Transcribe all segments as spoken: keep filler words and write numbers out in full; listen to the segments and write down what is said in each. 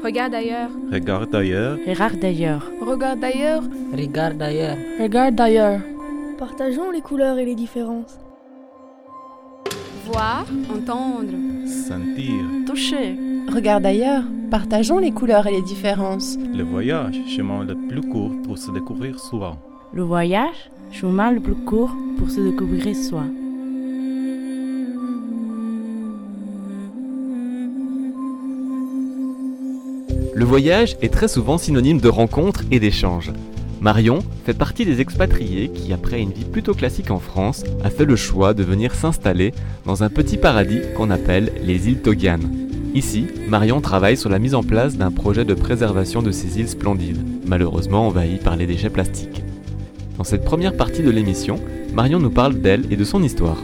Regarde ailleurs. Regarde ailleurs. Regarde d'ailleurs. Regarde ailleurs. Regarde d'ailleurs. Regarde d'ailleurs. Partageons les couleurs et les différences. Voir, entendre. Sentir. Toucher. Regarde ailleurs. Partageons les couleurs et les différences. Le voyage, chemin le plus court pour se découvrir soi. Le voyage, chemin le plus court pour se découvrir soi. Le voyage est très souvent synonyme de rencontre et d'échange. Marion fait partie des expatriés qui, après une vie plutôt classique en France, a fait le choix de venir s'installer dans un petit paradis qu'on appelle les îles Togian. Ici, Marion travaille sur la mise en place d'un projet de préservation de ces îles splendides, malheureusement envahies par les déchets plastiques. Dans cette première partie de l'émission, Marion nous parle d'elle et de son histoire.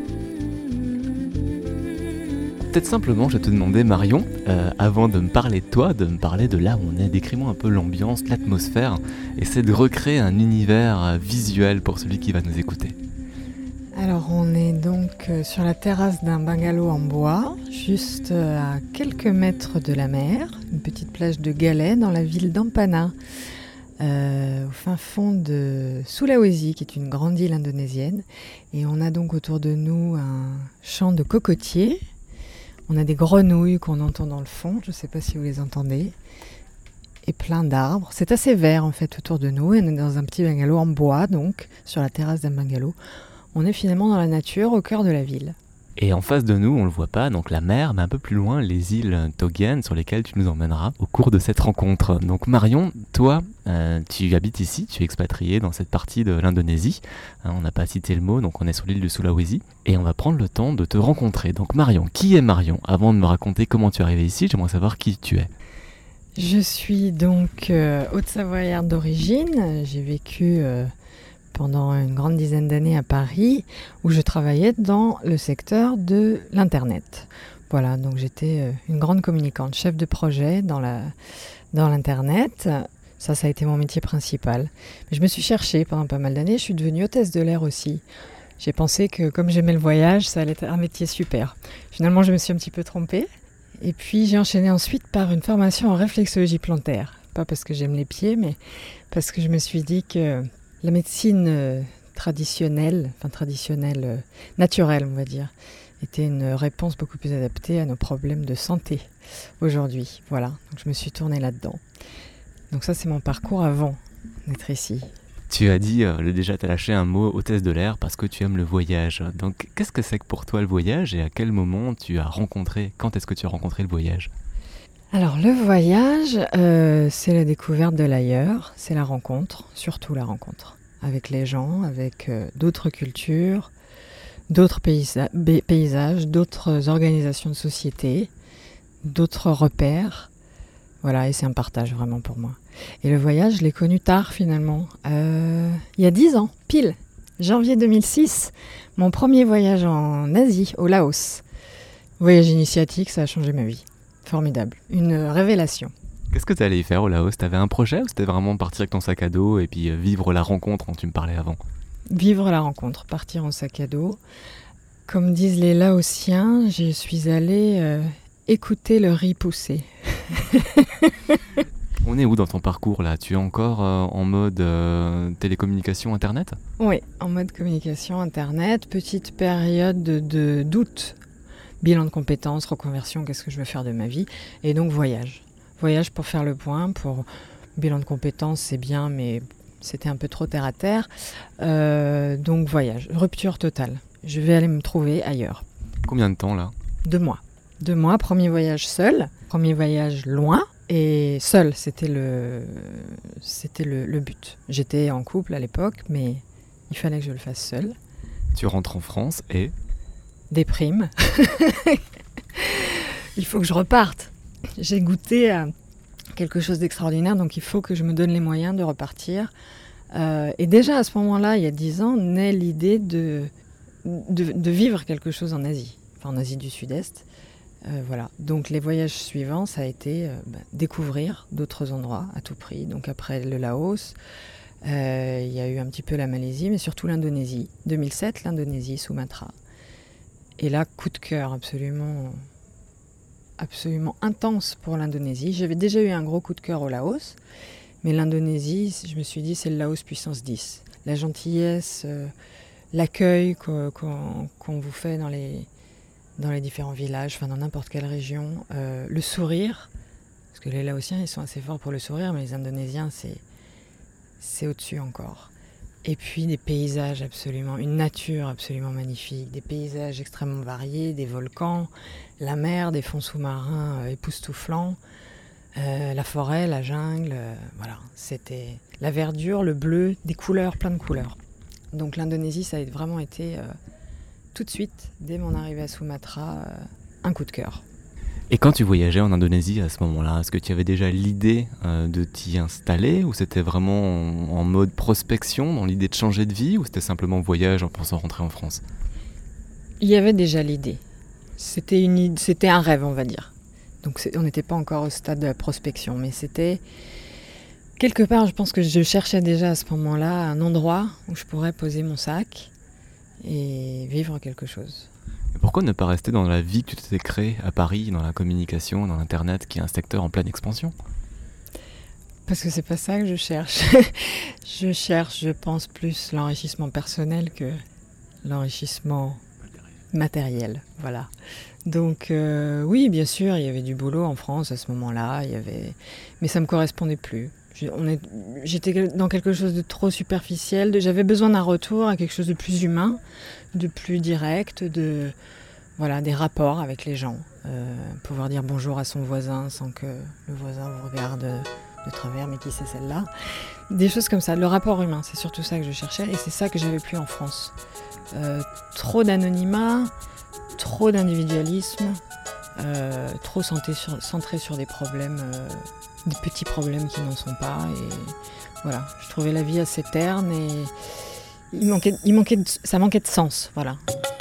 Peut-être simplement, je te demandais, Marion, euh, avant de me parler de toi, de me parler de là où on est, décris-moi un peu l'ambiance, l'atmosphère, essaie de recréer un univers visuel pour celui qui va nous écouter. Alors on est donc sur la terrasse d'un bungalow en bois, juste à quelques mètres de la mer, une petite plage de galets dans la ville d'Ampana, euh, au fin fond de Sulawesi, qui est une grande île indonésienne. Et on a donc autour de nous un champ de cocotiers. On a des grenouilles qu'on entend dans le fond, je ne sais pas si vous les entendez, et plein d'arbres. C'est assez vert en fait autour de nous, et on est dans un petit bungalow en bois, donc sur la terrasse d'un bungalow. On est finalement dans la nature, au cœur de la ville. Et en face de nous, on ne le voit pas, donc la mer, mais un peu plus loin, les îles Togian sur lesquelles tu nous emmèneras au cours de cette rencontre. Donc Marion, toi, euh, tu habites ici, tu es expatriée dans cette partie de l'Indonésie. Hein, on n'a pas cité le mot, donc on est sur l'île de Sulawesi. Et on va prendre le temps de te rencontrer. Donc Marion, qui est Marion ? Avant de me raconter comment tu es arrivée ici, j'aimerais savoir qui tu es. Je suis donc euh, haute-savoyarde d'origine. J'ai vécu... Euh, pendant une grande dizaine d'années à Paris, où je travaillais dans le secteur de l'Internet. Voilà, donc j'étais une grande communicante, chef de projet dans, la, dans l'Internet. Ça, ça a été mon métier principal. Mais je me suis cherchée pendant pas mal d'années, je suis devenue hôtesse de l'air aussi. J'ai pensé que comme j'aimais le voyage, ça allait être un métier super. Finalement, je me suis un petit peu trompée. Et puis, j'ai enchaîné ensuite par une formation en réflexologie plantaire. Pas parce que j'aime les pieds, mais parce que je me suis dit que la médecine euh, traditionnelle, enfin traditionnelle, euh, naturelle on va dire, était une réponse beaucoup plus adaptée à nos problèmes de santé aujourd'hui. Voilà, donc je me suis tournée là-dedans. Donc ça c'est mon parcours avant d'être ici. Tu as dit, euh, déjà tu as lâché un mot, hôtesse de l'air, parce que tu aimes le voyage. Donc qu'est-ce que c'est que pour toi le voyage et à quel moment tu as rencontré, quand est-ce que tu as rencontré le voyage ? Alors le voyage, euh, c'est la découverte de l'ailleurs, c'est la rencontre, surtout la rencontre, avec les gens, avec euh, d'autres cultures, d'autres paysa- paysages, d'autres organisations de société, d'autres repères. Voilà, et c'est un partage vraiment pour moi. Et le voyage, je l'ai connu tard finalement, euh, il y a dix ans, pile, janvier deux mille six, mon premier voyage en Asie, au Laos. Voyage initiatique, ça a changé ma vie. Formidable, une révélation. Qu'est-ce que tu allais y faire au Laos ? T'avais un projet ou c'était vraiment partir avec ton sac à dos et puis vivre la rencontre dont tu me parlais avant ? Vivre la rencontre, partir en sac à dos. Comme disent les Laotiens, je suis allée euh, écouter le riz pousser. On est où dans ton parcours là ? Tu es encore euh, en mode euh, télécommunication internet ? Oui, en mode communication internet, petite période de, de doute. Bilan de compétences, reconversion, qu'est-ce que je veux faire de ma vie ? Et donc voyage. Voyage pour faire le point, pour bilan de compétences, c'est bien, mais c'était un peu trop terre à terre. Euh, donc voyage, rupture totale. Je vais aller me trouver ailleurs. Combien de temps là ? Deux mois. Deux mois, premier voyage seul, premier voyage loin, et seul, c'était le, c'était le, le but. J'étais en couple à l'époque, mais il fallait que je le fasse seul. Tu rentres en France et ? Déprime. Il faut que je reparte. J'ai goûté à quelque chose d'extraordinaire, donc il faut que je me donne les moyens de repartir. Euh, et déjà à ce moment-là, il y a dix ans, naît l'idée de, de, de vivre quelque chose en Asie, enfin en Asie du Sud-Est. Euh, voilà. Donc les voyages suivants, ça a été euh, bah, découvrir d'autres endroits à tout prix. Donc après le Laos, euh, il y a eu un petit peu la Malaisie, mais surtout l'Indonésie. deux mille sept, l'Indonésie, Sumatra. Et là, coup de cœur absolument absolument intense pour l'Indonésie. J'avais déjà eu un gros coup de cœur au Laos, mais l'Indonésie, je me suis dit, c'est le Laos puissance dix. La gentillesse, euh, l'accueil qu'on, qu'on, qu'on vous fait dans les, dans les différents villages, enfin dans n'importe quelle région, euh, le sourire, parce que les Laotiens, ils sont assez forts pour le sourire, mais les Indonésiens, c'est, c'est au-dessus encore. Et puis des paysages absolument, une nature absolument magnifique, des paysages extrêmement variés, des volcans, la mer, des fonds sous-marins euh, époustouflants, euh, la forêt, la jungle, euh, voilà, c'était la verdure, le bleu, des couleurs, plein de couleurs. Donc l'Indonésie, ça a vraiment été euh, tout de suite, dès mon arrivée à Sumatra, euh, un coup de cœur. Et quand tu voyageais en Indonésie à ce moment-là, est-ce que tu avais déjà l'idée euh, de t'y installer ou c'était vraiment en, en mode prospection, dans l'idée de changer de vie ou c'était simplement voyage en pensant rentrer en France ? Il y avait déjà l'idée. C'était, une, c'était un rêve, on va dire. Donc c'est, on n'était pas encore au stade de la prospection, mais c'était... Quelque part, je pense que je cherchais déjà à ce moment-là un endroit où je pourrais poser mon sac et vivre quelque chose. Et pourquoi ne pas rester dans la vie que tu t'es créée à Paris, dans la communication, dans l'Internet, qui est un secteur en pleine expansion ? Parce que c'est pas ça que je cherche. Je cherche, je pense, plus l'enrichissement personnel que l'enrichissement matériel. Voilà. Donc euh, oui, bien sûr, il y avait du boulot en France à ce moment-là, il y avait... mais ça me correspondait plus. Je, on est... J'étais dans quelque chose de trop superficiel, de... j'avais besoin d'un retour à quelque chose de plus humain, de plus direct, de voilà, des rapports avec les gens. Euh, pouvoir dire bonjour à son voisin sans que le voisin vous regarde de travers, mais qui c'est celle-là. Des choses comme ça, le rapport humain, c'est surtout ça que je cherchais et c'est ça que j'avais plus en France. Euh, trop d'anonymat, trop d'individualisme, euh, trop centré sur, centré sur des problèmes, euh, des petits problèmes qui n'en sont pas. Et voilà, je trouvais la vie assez terne et il manquait, il manquait de, ça manquait de sens. Voilà.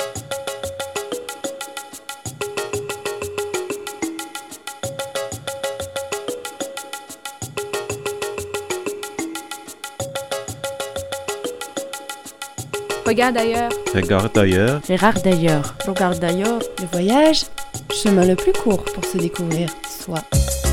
Regarde ailleurs. Regarde ailleurs. Gérard d'ailleurs. Regarde d'ailleurs. Le voyage, chemin le plus court pour se découvrir soi.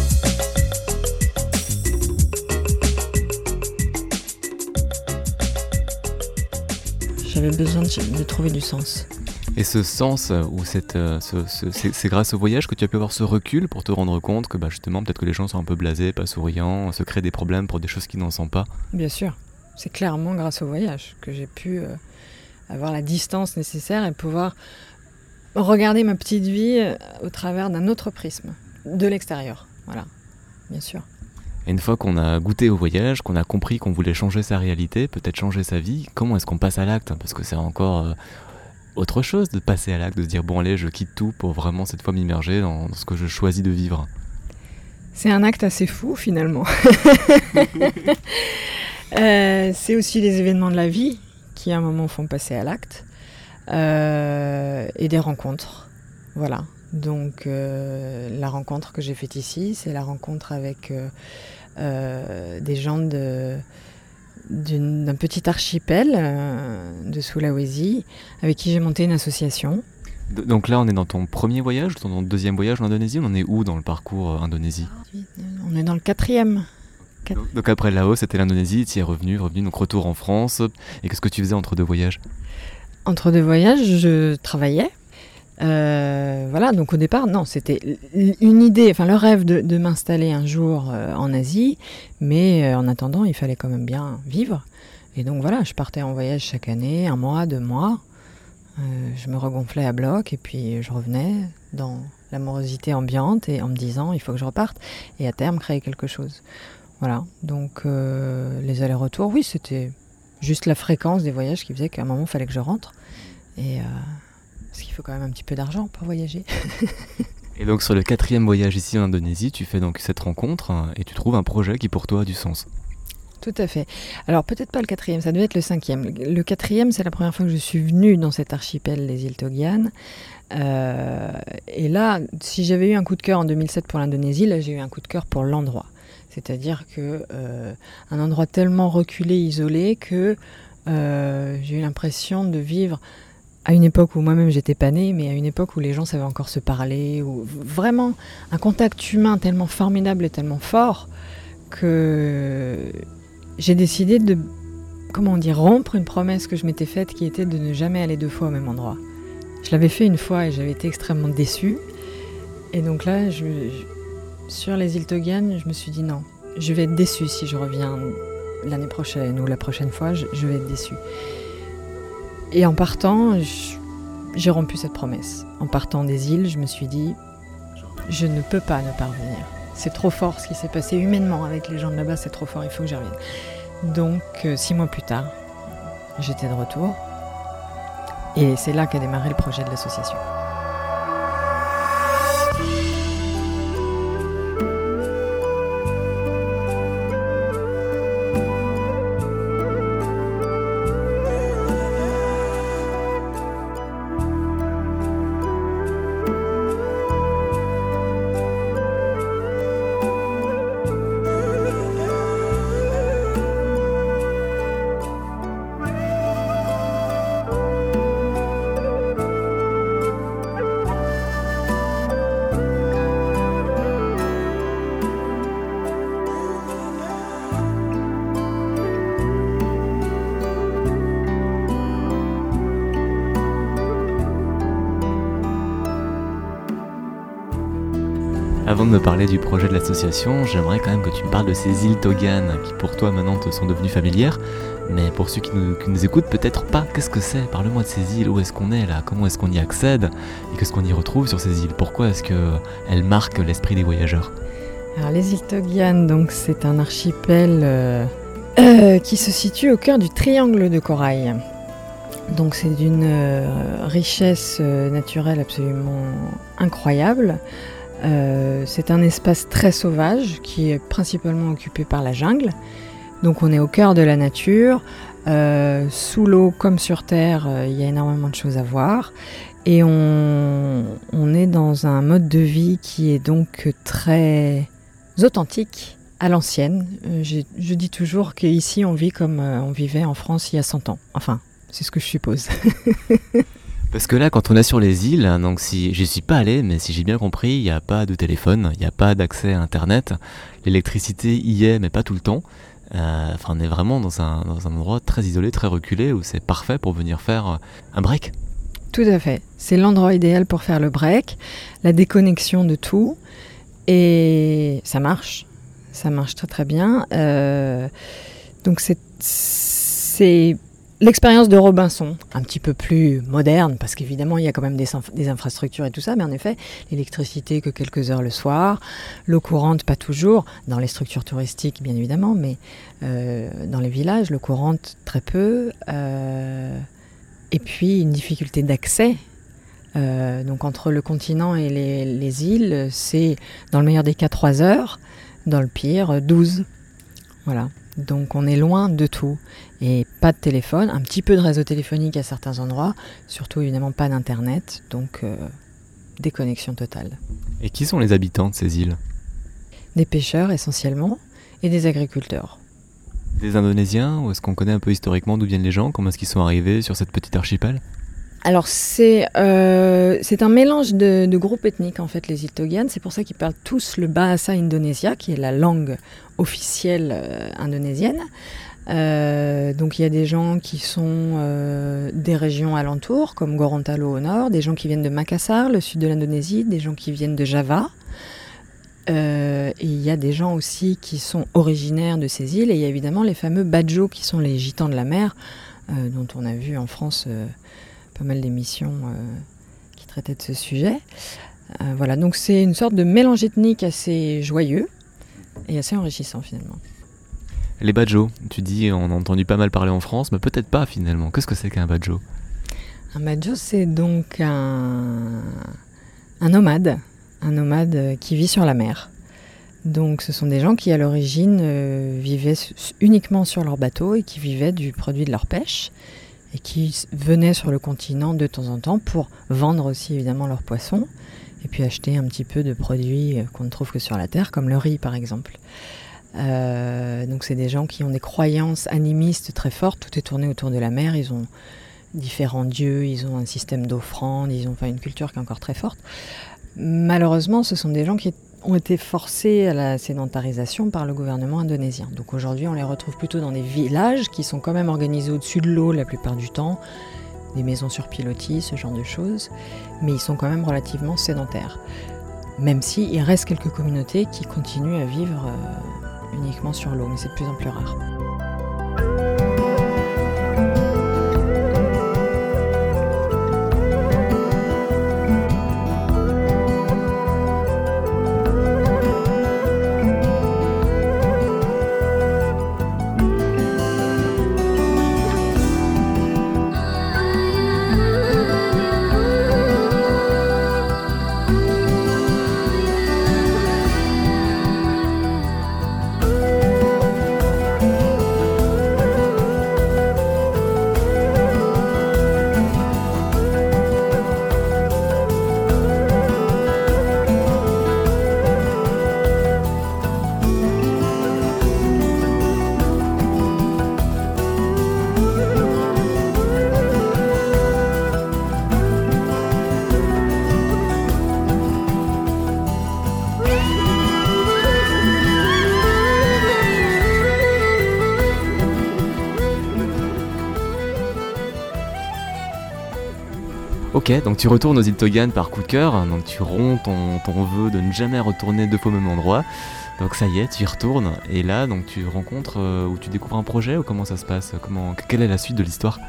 J'avais besoin de, de trouver du sens. Et ce sens, ou cette, euh, ce, ce, c'est, c'est grâce au voyage que tu as pu avoir ce recul pour te rendre compte que bah, justement peut-être que les gens sont un peu blasés, pas souriants, se créent des problèmes pour des choses qui n'en sont pas. Bien sûr, c'est clairement grâce au voyage que j'ai pu euh, avoir la distance nécessaire et pouvoir regarder ma petite vie au travers d'un autre prisme, de l'extérieur. Voilà, bien sûr. Et une fois qu'on a goûté au voyage, qu'on a compris qu'on voulait changer sa réalité, peut-être changer sa vie, comment est-ce qu'on passe à l'acte ? Parce que c'est encore euh, autre chose de passer à l'acte, de se dire bon allez, je quitte tout pour vraiment cette fois m'immerger dans, dans ce que je choisis de vivre. C'est un acte assez fou finalement. euh, c'est aussi les événements de la vie qui à un moment font passer à l'acte. Euh, et des rencontres. Voilà. Donc euh, la rencontre que j'ai faite ici, c'est la rencontre avec euh, euh, des gens de, d'une, d'un petit archipel euh, de Sulawesi avec qui j'ai monté une association. Donc là on est dans ton premier voyage, dans ton deuxième voyage en Indonésie, on en est où dans le parcours euh, Indonésie ? On est dans le quatrième. Donc, donc après Laos, c'était l'Indonésie, tu y es revenu, revenu, donc retour en France. Et qu'est-ce que tu faisais entre deux voyages ? Entre deux voyages, je travaillais. Euh, voilà, donc au départ, non, c'était une idée, enfin le rêve de, de m'installer un jour euh, en Asie, mais euh, en attendant, il fallait quand même bien vivre. Et donc voilà, je partais en voyage chaque année, un mois, deux mois. Euh, je me regonflais à bloc et puis je revenais dans l'amorosité ambiante et en me disant, il faut que je reparte et à terme créer quelque chose. Voilà, donc euh, les allers-retours, oui, c'était juste la fréquence des voyages qui faisait qu'à un moment, il fallait que je rentre. Et, euh, parce qu'il faut quand même un petit peu d'argent pour voyager. Et donc sur le quatrième voyage ici en Indonésie, tu fais donc cette rencontre hein, et tu trouves un projet qui pour toi a du sens. Tout à fait. Alors peut-être pas le quatrième, ça devait être le cinquième. Le quatrième, c'est la première fois que je suis venue dans cet archipel des îles Togian. Euh, et là, si j'avais eu un coup de cœur en deux mille sept pour l'Indonésie, là j'ai eu un coup de cœur pour l'endroit. C'est-à-dire que euh, un endroit tellement reculé, isolé, que euh, j'ai eu l'impression de vivre à une époque où moi-même j'étais pas née, mais à une époque où les gens savaient encore se parler, où vraiment un contact humain tellement formidable et tellement fort que j'ai décidé de, comment dire, rompre une promesse que je m'étais faite qui était de ne jamais aller deux fois au même endroit. Je l'avais fait une fois et j'avais été extrêmement déçue. Et donc là, je, je, sur les îles Togian, je me suis dit non, je vais être déçue si je reviens l'année prochaine ou la prochaine fois, je, je vais être déçue. Et en partant, je, j'ai rompu cette promesse. En partant des îles, je me suis dit, je ne peux pas ne pas revenir. C'est trop fort ce qui s'est passé humainement avec les gens de là-bas, c'est trop fort, il faut que j'y revienne. Donc, euh, six mois plus tard, j'étais de retour. Et c'est là qu'a démarré le projet de l'association. Avant de me parler du projet de l'association, j'aimerais quand même que tu me parles de ces îles Togian qui pour toi maintenant te sont devenues familières. Mais pour ceux qui nous, qui nous écoutent, peut-être pas, qu'est-ce que c'est ? Parle-moi de ces îles, où est-ce qu'on est là ? Comment est-ce qu'on y accède ? Et qu'est-ce qu'on y retrouve sur ces îles ? Pourquoi est-ce qu'elles marquent l'esprit des voyageurs ? Alors les îles Togian, donc, c'est un archipel euh, euh, qui se situe au cœur du triangle de corail. Donc c'est d'une euh, richesse euh, naturelle absolument incroyable. Euh, c'est un espace très sauvage qui est principalement occupé par la jungle. Donc on est au cœur de la nature. Euh, sous l'eau comme sur terre, euh, il y a énormément de choses à voir. Et on, on est dans un mode de vie qui est donc très authentique, à l'ancienne. Euh, je, je dis toujours qu'ici on vit comme euh, on vivait en France il y a cent ans. Enfin, c'est ce que je suppose. Parce que là, quand on est sur les îles, donc si j'y suis pas allé, mais si j'ai bien compris, il n'y a pas de téléphone, il n'y a pas d'accès à Internet. L'électricité y est, mais pas tout le temps. Euh, enfin, on est vraiment dans un, dans un endroit très isolé, très reculé, où c'est parfait pour venir faire un break. Tout à fait. C'est l'endroit idéal pour faire le break, la déconnexion de tout. Et ça marche. Ça marche très très bien. Euh, donc c'est... c'est l'expérience de Robinson, un petit peu plus moderne, parce qu'évidemment, il y a quand même des, inf- des infrastructures et tout ça, mais en effet, l'électricité que quelques heures le soir, l'eau courante pas toujours, dans les structures touristiques bien évidemment, mais euh, dans les villages, l'eau courante très peu, euh, et puis une difficulté d'accès. Euh, donc entre le continent et les, les îles, c'est dans le meilleur des cas trois heures, dans le pire douze. Voilà. Donc on est loin de tout. Et pas de téléphone, un petit peu de réseau téléphonique à certains endroits, surtout évidemment pas d'internet, donc euh, déconnexion totale. Et qui sont les habitants de ces îles ? Des pêcheurs essentiellement, et des agriculteurs. Des Indonésiens, ou est-ce qu'on connaît un peu historiquement d'où viennent les gens ? Comment est-ce qu'ils sont arrivés sur cette petite archipel ? Alors c'est, euh, c'est un mélange de, de groupes ethniques en fait, les îles Togian. C'est pour ça qu'ils parlent tous le Bahasa Indonesia, qui est la langue officielle euh, indonésienne. Euh, donc il y a des gens qui sont euh, des régions alentours, comme Gorontalo au nord, des gens qui viennent de Makassar, le sud de l'Indonésie, des gens qui viennent de Java. Euh, et il y a des gens aussi qui sont originaires de ces îles. Et il y a évidemment les fameux Badjo, qui sont les gitans de la mer, euh, dont on a vu en France euh, pas mal d'émissions euh, qui traitaient de ce sujet. Euh, voilà, donc c'est une sorte de mélange ethnique assez joyeux et assez enrichissant finalement. Les badjo, tu dis on a entendu pas mal parler en France, mais peut-être pas finalement. Qu'est-ce que c'est qu'un badjo ? Un badjo, c'est donc un, un nomade, un nomade qui vit sur la mer. Donc ce sont des gens qui à l'origine euh, vivaient uniquement sur leur bateau et qui vivaient du produit de leur pêche et qui venaient sur le continent de temps en temps pour vendre aussi évidemment leurs poissons et puis acheter un petit peu de produits qu'on ne trouve que sur la terre, comme le riz par exemple. Euh, donc c'est des gens qui ont des croyances animistes très fortes, tout est tourné autour de la mer, ils ont différents dieux, ils ont un système d'offrandes, ils ont enfin, une culture qui est encore très forte. Malheureusement, ce sont des gens qui ont été forcés à la sédentarisation par le gouvernement indonésien. Donc aujourd'hui, on les retrouve plutôt dans des villages qui sont quand même organisés au-dessus de l'eau la plupart du temps, des maisons sur pilotis, ce genre de choses, mais ils sont quand même relativement sédentaires. Même s'il reste quelques communautés qui continuent à vivre euh, uniquement sur l'eau, mais c'est de plus en plus rare. Ok, donc tu retournes aux îles Togan par coup de cœur, donc tu romps ton, ton vœu de ne jamais retourner deux fois au même endroit. Donc ça y est, tu y retournes, et là donc tu rencontres euh, ou tu découvres un projet, ou comment ça se passe, comment, quelle est la suite de l'histoire?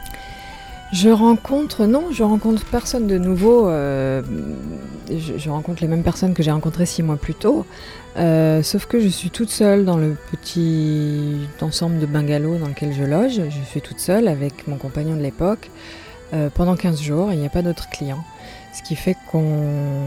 Je rencontre, non, je rencontre personne de nouveau, euh, je, je rencontre les mêmes personnes que j'ai rencontrées six mois plus tôt, euh, sauf que je suis toute seule dans le petit ensemble de bungalows dans lequel je loge, je suis toute seule avec mon compagnon de l'époque, euh, pendant quinze jours, il n'y a pas d'autres clients, ce qui fait qu'on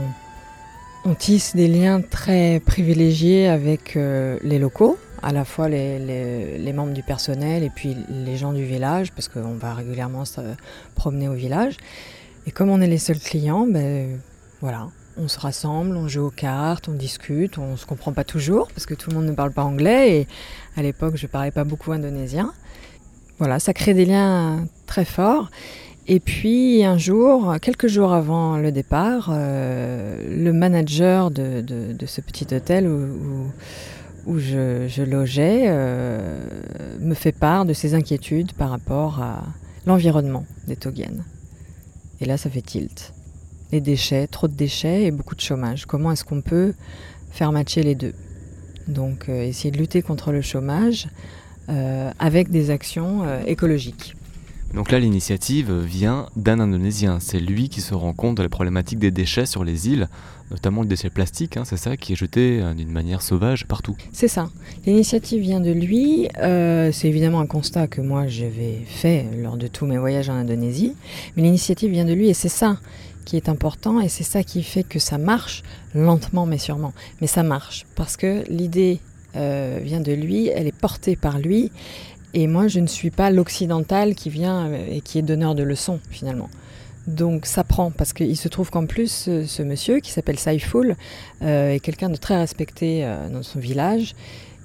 on tisse des liens très privilégiés avec euh, les locaux, à la fois les, les, les membres du personnel et puis les gens du village, parce qu'on va régulièrement se promener au village. Et comme on est les seuls clients, ben, voilà, on se rassemble, on joue aux cartes, on discute, on ne se comprend pas toujours, parce que tout le monde ne parle pas anglais, et à l'époque je ne parlais pas beaucoup indonésien. Voilà, ça crée des liens très forts. Et puis un jour, quelques jours avant le départ, euh, le manager de, de, de ce petit hôtel où, où où je, je logeais, euh, me fait part de ses inquiétudes par rapport à l'environnement des Togian. Et là, ça fait tilt. Les déchets, trop de déchets et beaucoup de chômage. Comment est-ce qu'on peut faire matcher les deux? Donc, euh, essayer de lutter contre le chômage euh, avec des actions euh, écologiques. Donc là, l'initiative vient d'un Indonésien. C'est lui qui se rend compte de la problématique des déchets sur les îles, notamment le déchet plastique, hein, c'est ça, qui est jeté euh, d'une manière sauvage partout. C'est ça. L'initiative vient de lui. Euh, c'est évidemment un constat que moi j'avais fait lors de tous mes voyages en Indonésie. Mais l'initiative vient de lui et c'est ça qui est important et c'est ça qui fait que ça marche lentement mais sûrement. Mais ça marche parce que l'idée euh, vient de lui, elle est portée par lui. Et moi, je ne suis pas l'occidental qui vient et qui est donneur de leçons, finalement. Donc ça prend, parce qu'il se trouve qu'en plus, ce, ce monsieur, qui s'appelle Saiful, euh, est quelqu'un de très respecté euh, dans son village,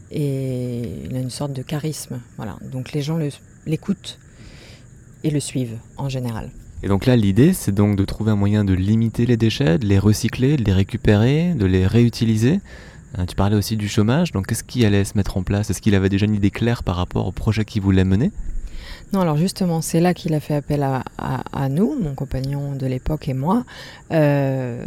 et il a une sorte de charisme. Voilà. Donc les gens le, l'écoutent et le suivent, en général. Et donc là, l'idée, c'est donc de trouver un moyen de limiter les déchets, de les recycler, de les récupérer, de les réutiliser. Tu parlais aussi du chômage, donc qu'est-ce qui allait se mettre en place? Est-ce qu'il avait déjà une idée claire par rapport au projet qu'il voulait mener? Non, alors justement, c'est là qu'il a fait appel à, à, à nous, mon compagnon de l'époque et moi. Euh,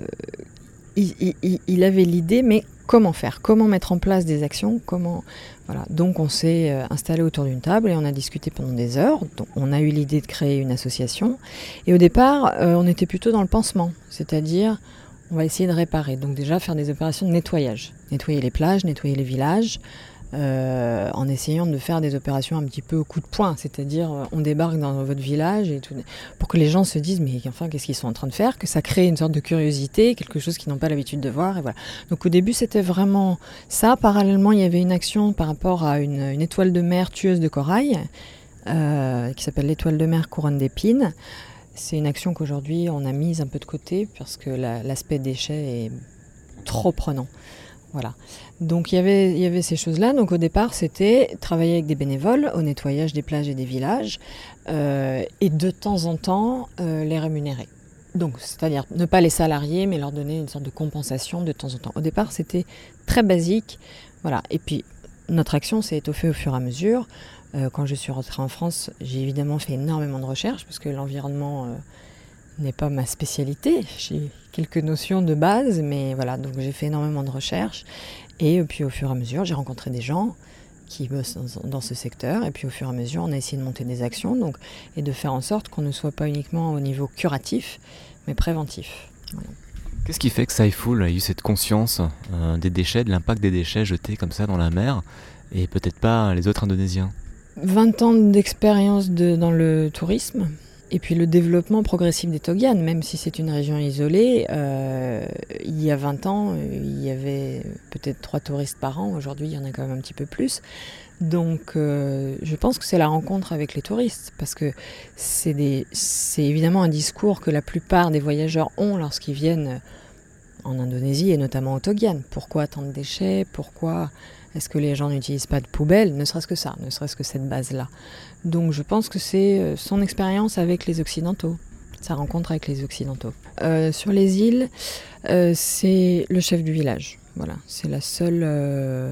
il, il, il avait l'idée, mais comment faire? Comment mettre en place des actions? Comment... Voilà. Donc on s'est installé autour d'une table et on a discuté pendant des heures. Donc, on a eu l'idée de créer une association. Et au départ, euh, on était plutôt dans le pansement, c'est-à-dire... On va essayer de réparer, donc déjà faire des opérations de nettoyage. Nettoyer les plages, nettoyer les villages, euh, en essayant de faire des opérations un petit peu au coup de poing, c'est-à-dire on débarque dans votre village et tout, pour que les gens se disent mais enfin qu'est-ce qu'ils sont en train de faire, que ça crée une sorte de curiosité, quelque chose qu'ils n'ont pas l'habitude de voir, et voilà. Donc au début c'était vraiment ça. Parallèlement il y avait une action par rapport à une, une étoile de mer tueuse de corail, euh, qui s'appelle l'étoile de mer couronne d'épines. C'est une action qu'aujourd'hui on a mise un peu de côté parce que la, l'aspect déchet est trop prenant. Voilà. Donc il y avait, il y avait ces choses-là. Donc au départ, c'était travailler avec des bénévoles au nettoyage des plages et des villages euh, et de temps en temps euh, les rémunérer. Donc c'est-à-dire ne pas les salarier, mais leur donner une sorte de compensation de temps en temps. Au départ, c'était très basique. Voilà. Et puis notre action s'est étoffée au fur et à mesure. Euh, quand je suis rentrée en France, j'ai évidemment fait énormément de recherches parce que l'environnement euh, n'est pas ma spécialité. J'ai quelques notions de base, mais voilà, donc j'ai fait énormément de recherches. Et puis au fur et à mesure, j'ai rencontré des gens qui bossent dans, dans ce secteur. Et puis au fur et à mesure, on a essayé de monter des actions donc, et de faire en sorte qu'on ne soit pas uniquement au niveau curatif, mais préventif. Voilà. Qu'est-ce qui fait que Saiful a eu cette conscience euh, des déchets, de l'impact des déchets jetés comme ça dans la mer, et peut-être pas les autres Indonésiens ? vingt ans d'expérience de, dans le tourisme. Et puis le développement progressif des Togian, même si c'est une région isolée, euh, il y a vingt ans, il y avait peut-être trois touristes par an. Aujourd'hui, il y en a quand même un petit peu plus. Donc euh, je pense que c'est la rencontre avec les touristes, parce que c'est, des, c'est évidemment un discours que la plupart des voyageurs ont lorsqu'ils viennent en Indonésie et notamment au Togian. Pourquoi tant de déchets ? Pourquoi est-ce que les gens n'utilisent pas de poubelles ? Ne serait-ce que ça, ne serait-ce que cette base-là. Donc je pense que c'est son expérience avec les Occidentaux, sa rencontre avec les Occidentaux. Euh, sur les îles, euh, c'est le chef du village. Voilà, c'est la seule euh,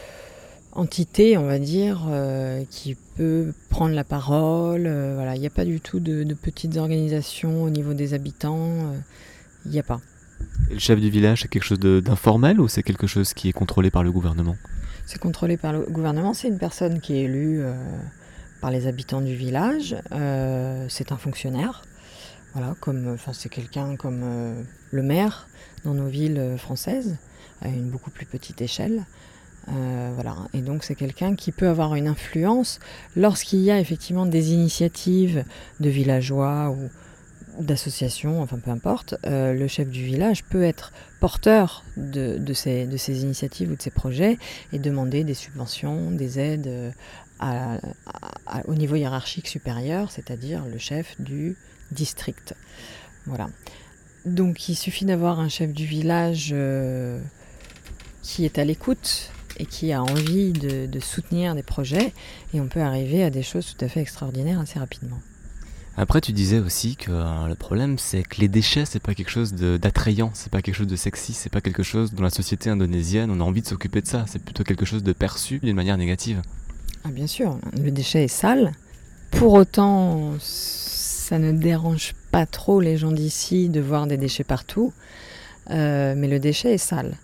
entité, on va dire, euh, qui peut prendre la parole. Euh, voilà, il n'y a pas du tout de, de petites organisations au niveau des habitants. Il euh, n'y a pas. Et le chef du village, c'est quelque chose de, d'informel ou c'est quelque chose qui est contrôlé par le gouvernement ? C'est contrôlé par le gouvernement. C'est une personne qui est élue euh, par les habitants du village. Euh, c'est un fonctionnaire. Voilà, comme, enfin, c'est quelqu'un comme euh, le maire dans nos villes françaises, à une beaucoup plus petite échelle. Euh, voilà. Et donc c'est quelqu'un qui peut avoir une influence lorsqu'il y a effectivement des initiatives de villageois ou d'associations, enfin peu importe, euh, le chef du village peut être porteur de, de, ces, de ces initiatives ou de ces projets et demander des subventions, des aides à, à, à, au niveau hiérarchique supérieur, c'est-à-dire le chef du district. Voilà. Donc il suffit d'avoir un chef du village euh, qui est à l'écoute et qui a envie de, de soutenir des projets et on peut arriver à des choses tout à fait extraordinaires assez rapidement. Après, tu disais aussi que euh, le problème, c'est que les déchets, c'est pas quelque chose de, d'attrayant, c'est pas quelque chose de sexy, c'est pas quelque chose dans la société indonésienne, on a envie de s'occuper de ça, c'est plutôt quelque chose de perçu d'une manière négative. Ah bien sûr, le déchet est sale. Pour autant, ça ne dérange pas trop les gens d'ici de voir des déchets partout, euh, mais le déchet est sale.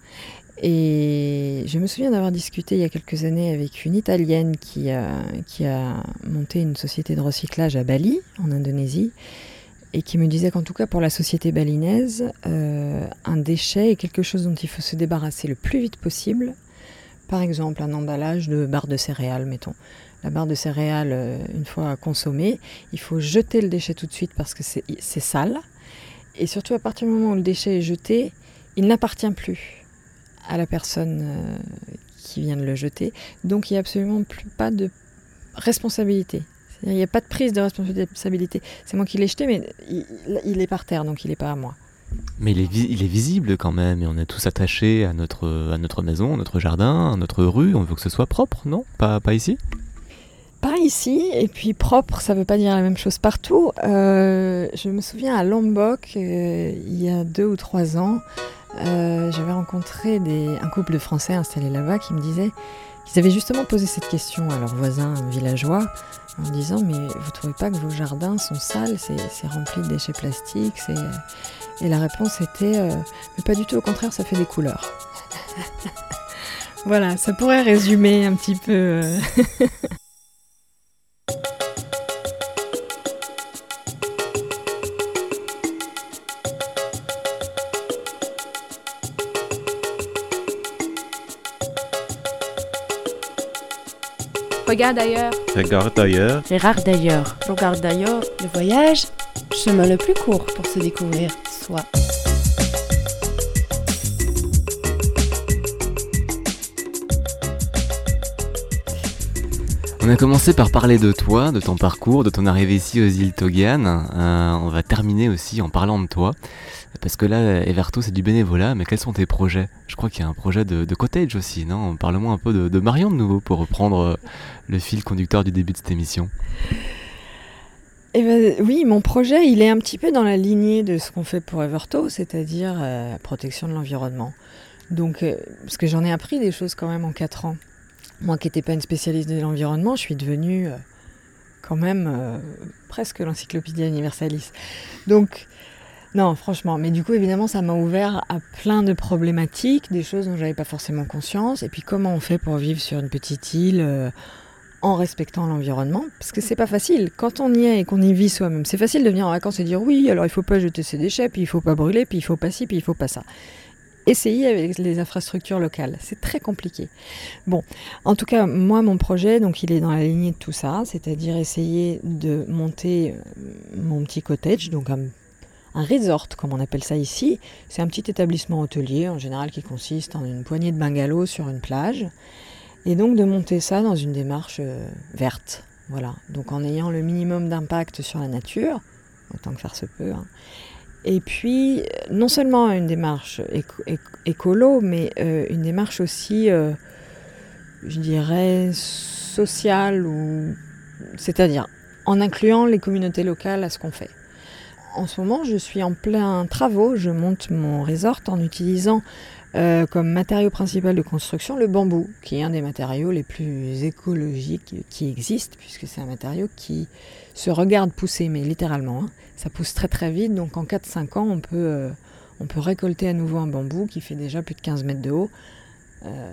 Et je me souviens d'avoir discuté il y a quelques années avec une Italienne qui a, qui a monté une société de recyclage à Bali, en Indonésie, et qui me disait qu'en tout cas pour la société balinaise, euh, un déchet est quelque chose dont il faut se débarrasser le plus vite possible. Par exemple, un emballage de barres de céréales, mettons. La barre de céréales, euh, une fois consommée, il faut jeter le déchet tout de suite parce que c'est, c'est sale. Et surtout, à partir du moment où le déchet est jeté, il n'appartient plus à la personne euh, qui vient de le jeter. Donc il n'y a absolument plus, pas de responsabilité. C'est-à-dire, il n'y a pas de prise de responsabilité. C'est moi qui l'ai jeté, mais il, il est par terre, donc il n'est pas à moi. Mais il est, vi- il est visible quand même, et on est tous attachés à notre, à notre maison, à notre jardin, à notre rue. On veut que ce soit propre, non ? Pas, pas ici ? Pas ici, et puis propre, ça ne veut pas dire la même chose partout. Euh, je me souviens à Lombok, euh, il y a deux ou trois ans, Euh, j'avais rencontré des, un couple de Français installés là-bas qui me disaient qu'ils avaient justement posé cette question à leurs voisins villageois en disant « mais vous trouvez pas que vos jardins sont sales, c'est, c'est rempli de déchets plastiques c'est... ?» Et la réponse était euh, « mais pas du tout, au contraire, ça fait des couleurs. » Voilà, ça pourrait résumer un petit peu... Euh... Regarde ailleurs. Regarde ailleurs. Regarde d'ailleurs. Regarde d'ailleurs. Le voyage, chemin le plus court pour se découvrir soi. On a commencé par parler de toi, de ton parcours, de ton arrivée ici aux îles Togian. Euh, on va terminer aussi en parlant de toi. Parce que là, Everto, c'est du bénévolat, mais quels sont tes projets ? Je crois qu'il y a un projet de, de cottage aussi, non ? Parle-moi un peu de, de Marion de nouveau pour reprendre le fil conducteur du début de cette émission. Eh ben, oui, mon projet, il est un petit peu dans la lignée de ce qu'on fait pour Everto, c'est-à-dire euh, protection de l'environnement. Donc, euh, parce que j'en ai appris des choses quand même en quatre ans. Moi qui n'étais pas une spécialiste de l'environnement, je suis devenue euh, quand même euh, presque l'encyclopédie universalis. Donc, non, franchement. Mais du coup, évidemment, ça m'a ouvert à plein de problématiques, des choses dont je n'avais pas forcément conscience. Et puis, comment on fait pour vivre sur une petite île euh, en respectant l'environnement, parce que c'est pas facile. Quand on y est et qu'on y vit soi-même, c'est facile de venir en vacances et dire oui, alors il faut pas jeter ses déchets, puis il faut pas brûler, puis il faut pas ci, puis il faut pas ça. Essayez avec les infrastructures locales, c'est très compliqué. Bon, en tout cas, moi, mon projet, donc il est dans la lignée de tout ça, c'est-à-dire essayer de monter mon petit cottage, donc un, un resort, comme on appelle ça ici. C'est un petit établissement hôtelier, en général, qui consiste en une poignée de bungalows sur une plage. Et donc de monter ça dans une démarche euh, verte, voilà. Donc en ayant le minimum d'impact sur la nature, autant que faire se peut. Hein. Et puis, non seulement une démarche éco- éco- écolo, mais euh, une démarche aussi, euh, je dirais, sociale, ou... c'est-à-dire en incluant les communautés locales à ce qu'on fait. En ce moment, je suis en plein travaux, je monte mon resort en utilisant Euh, comme matériau principal de construction, le bambou, qui est un des matériaux les plus écologiques qui existent, puisque c'est un matériau qui se regarde pousser, mais littéralement. Hein. Ça pousse très très vite, donc en quatre à cinq ans, on peut, euh, on peut récolter à nouveau un bambou qui fait déjà plus de quinze mètres de haut. Euh,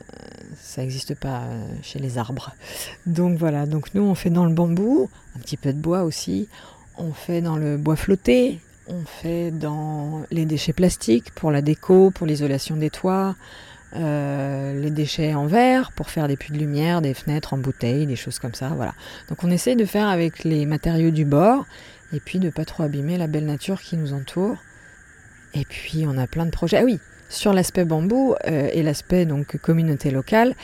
ça n'existe pas chez les arbres. Donc voilà, donc nous on fait dans le bambou, un petit peu de bois aussi, on fait dans le bois flotté, on fait dans les déchets plastiques pour la déco, pour l'isolation des toits, euh, les déchets en verre pour faire des puits de lumière, des fenêtres en bouteilles, des choses comme ça. Voilà. Donc on essaye de faire avec les matériaux du bord et puis de ne pas trop abîmer la belle nature qui nous entoure. Et puis on a plein de projets. Ah oui, sur l'aspect bambou euh, et l'aspect donc communauté locale,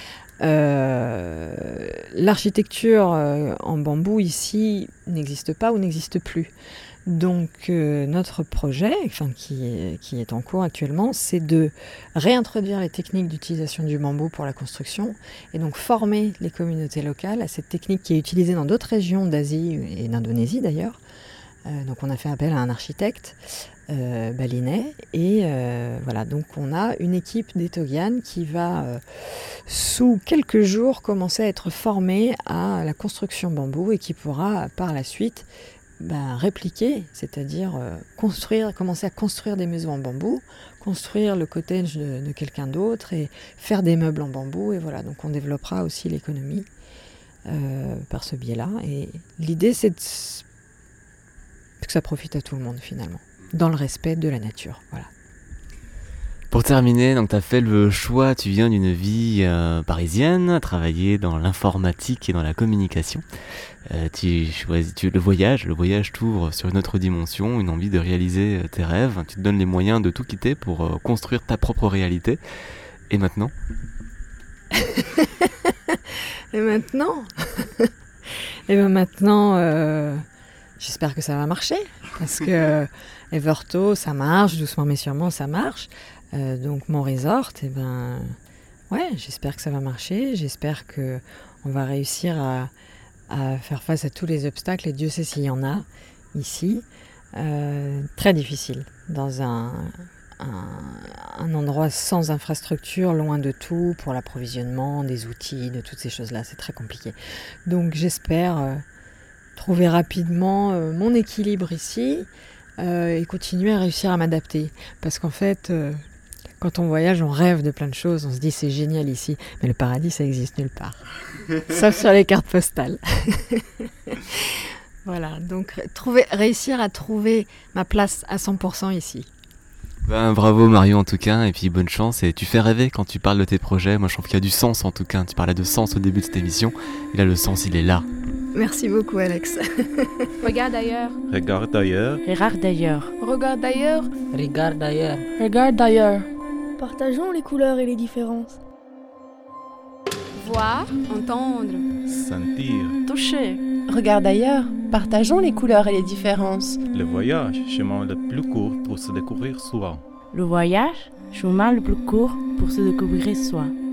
euh, l'architecture euh, en bambou ici n'existe pas ou n'existe plus. Donc euh, notre projet, enfin, qui, est, qui est en cours actuellement, c'est de réintroduire les techniques d'utilisation du bambou pour la construction et donc former les communautés locales à cette technique qui est utilisée dans d'autres régions d'Asie et d'Indonésie d'ailleurs. Euh, donc on a fait appel à un architecte euh, balinais et euh, voilà, donc on a une équipe d'Etogian qui va euh, sous quelques jours commencer à être formée à la construction bambou et qui pourra par la suite Ben, répliquer, c'est-à-dire euh, construire, commencer à construire des maisons en bambou, construire le cottage de, de quelqu'un d'autre et faire des meubles en bambou. Et voilà, donc on développera aussi l'économie euh, par ce biais-là. Et l'idée, c'est de, que ça profite à tout le monde finalement, dans le respect de la nature. Voilà. Pour terminer, donc tu as fait le choix, tu viens d'une vie euh, parisienne, travailler dans l'informatique et dans la communication. Euh, tu choisis tu, le voyage, le voyage t'ouvre sur une autre dimension, une envie de réaliser tes rêves. Tu te donnes les moyens de tout quitter pour euh, construire ta propre réalité. Et maintenant ? Et maintenant Et bien maintenant, euh, j'espère que ça va marcher, parce que euh, Everto, ça marche, doucement mais sûrement, ça marche. Euh, donc mon resort, eh ben, ouais, j'espère que ça va marcher, j'espère que on va réussir à, à faire face à tous les obstacles, et Dieu sait s'il y en a ici. Euh, très difficile, dans un, un, un endroit sans infrastructure, loin de tout, pour l'approvisionnement, des outils, de toutes ces choses-là, c'est très compliqué. Donc j'espère euh, trouver rapidement euh, mon équilibre ici euh, et continuer à réussir à m'adapter. Parce qu'en fait... Euh, Quand on voyage, on rêve de plein de choses, on se dit c'est génial ici, mais le paradis ça existe nulle part, sauf sur les cartes postales. Voilà, donc trouver, réussir à trouver ma place à cent pour cent ici. Ben, bravo Marion en tout cas, et puis bonne chance, et tu fais rêver quand tu parles de tes projets. Moi je trouve qu'il y a du sens en tout cas, tu parlais de sens au début de cette émission, et là le sens il est là. Merci beaucoup Alex. Regarde ailleurs. Regarde ailleurs. Regarde d'ailleurs. Regarde ailleurs. Regarde ailleurs. Regarde d'ailleurs. Partageons les couleurs et les différences. Voir, entendre. Sentir. Toucher. Regarde ailleurs. Partageons les couleurs et les différences. Le voyage, chemin le plus court pour se découvrir soi. Le voyage, chemin le plus court pour se découvrir soi.